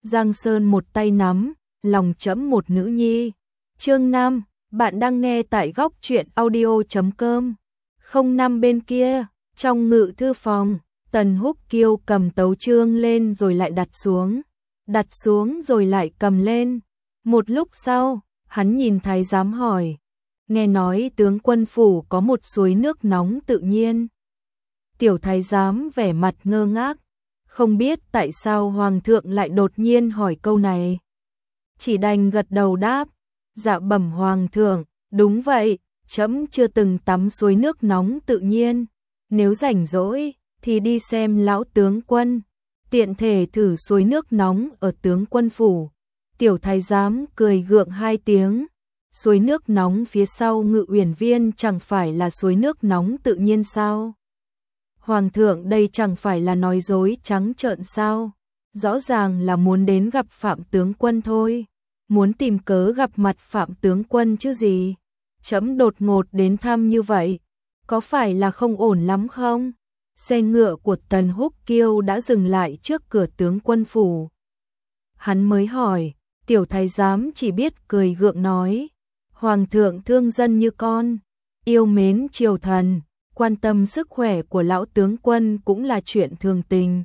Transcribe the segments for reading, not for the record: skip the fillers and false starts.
Giang Sơn một tay nắm, lòng trẫm một nữ nhi. Chương 5, bạn đang nghe tại góc truyện audio.com. 05 bên kia, trong ngự thư phòng, Tần Húc Kiêu cầm tấu chương lên rồi lại đặt xuống rồi lại cầm lên. Một lúc sau, hắn nhìn thái giám hỏi, nghe nói tướng quân phủ có một suối nước nóng tự nhiên. Tiểu thái giám vẻ mặt ngơ ngác, không biết tại sao hoàng thượng lại đột nhiên hỏi câu này. Chỉ đành gật đầu đáp, dạ bẩm hoàng thượng, đúng vậy, trẫm chưa từng tắm suối nước nóng tự nhiên, nếu rảnh rỗi thì đi xem lão tướng quân, tiện thể thử suối nước nóng ở tướng quân phủ. Tiểu thái giám cười gượng hai tiếng, suối nước nóng phía sau Ngự Uyển Viên chẳng phải là suối nước nóng tự nhiên sao? Hoàng thượng đây chẳng phải là nói dối trắng trợn sao? Rõ ràng là muốn đến gặp Phạm tướng quân thôi, muốn tìm cớ gặp mặt Phạm tướng quân chứ gì. Trẫm đột ngột đến thăm như vậy, có phải là không ổn lắm không? Xe ngựa của Tần Húc Kiêu đã dừng lại trước cửa tướng quân phủ. Hắn mới hỏi, tiểu thái giám chỉ biết cười gượng nói, hoàng thượng thương dân như con, yêu mến triều thần, quan tâm sức khỏe của lão tướng quân cũng là chuyện thường tình.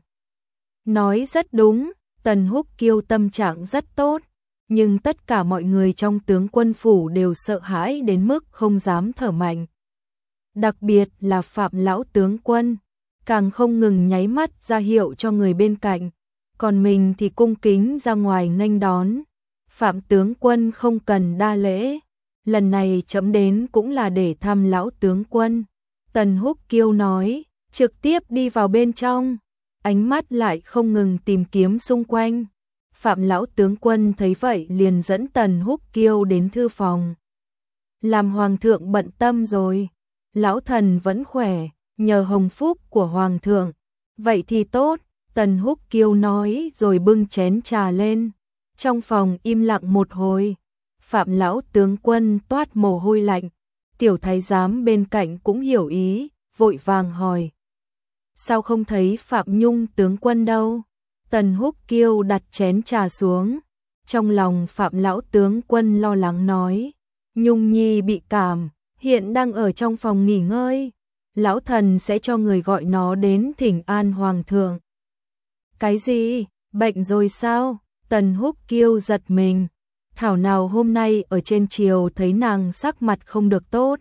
Nói rất đúng, Tần Húc Kiêu tâm trạng rất tốt, nhưng tất cả mọi người trong tướng quân phủ đều sợ hãi đến mức không dám thở mạnh. Đặc biệt là Phạm lão tướng quân, càng không ngừng nháy mắt ra hiệu cho người bên cạnh, còn mình thì cung kính ra ngoài nghênh đón. Phạm tướng quân không cần đa lễ, lần này trẫm đến cũng là để thăm lão tướng quân. Tần Húc Kiêu nói, trực tiếp đi vào bên trong, ánh mắt lại không ngừng tìm kiếm xung quanh. Phạm lão tướng quân thấy vậy liền dẫn Tần Húc Kiêu đến thư phòng. Làm hoàng thượng bận tâm rồi, lão thần vẫn khỏe, nhờ hồng phúc của hoàng thượng. Vậy thì tốt, Tần Húc Kiêu nói rồi bưng chén trà lên. Trong phòng im lặng một hồi, Phạm lão tướng quân toát mồ hôi lạnh. Tiểu thái giám bên cạnh cũng hiểu ý, vội vàng hỏi, sao không thấy Phạm Nhung tướng quân đâu? Tần Húc Kiêu đặt chén trà xuống, trong lòng Phạm lão tướng quân lo lắng nói, Nhung nhi bị cảm, hiện đang ở trong phòng nghỉ ngơi, lão thần sẽ cho người gọi nó đến thỉnh an hoàng thượng. Cái gì, bệnh rồi sao? Tần Húc Kiêu giật mình, thảo nào hôm nay ở trên triều thấy nàng sắc mặt không được tốt.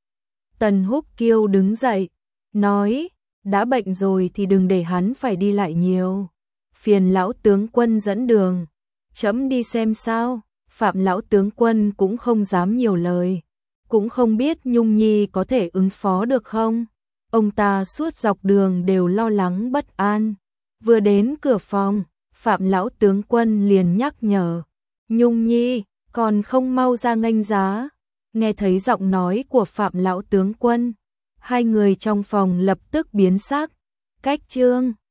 Tần Húc Kiêu đứng dậy, nói, đã bệnh rồi thì đừng để hắn phải đi lại nhiều, phiền lão tướng quân dẫn đường, trẫm đi xem sao. Phạm lão tướng quân cũng không dám nhiều lời, cũng không biết Nhung nhi có thể ứng phó được không. Ông ta suốt dọc đường đều lo lắng bất an. Vừa đến cửa phòng, Phạm lão tướng quân liền nhắc nhở, Nhung nhi, còn không mau ra nghênh giá. Nghe thấy giọng nói của Phạm lão tướng quân, hai người trong phòng lập tức biến sắc. Cách chương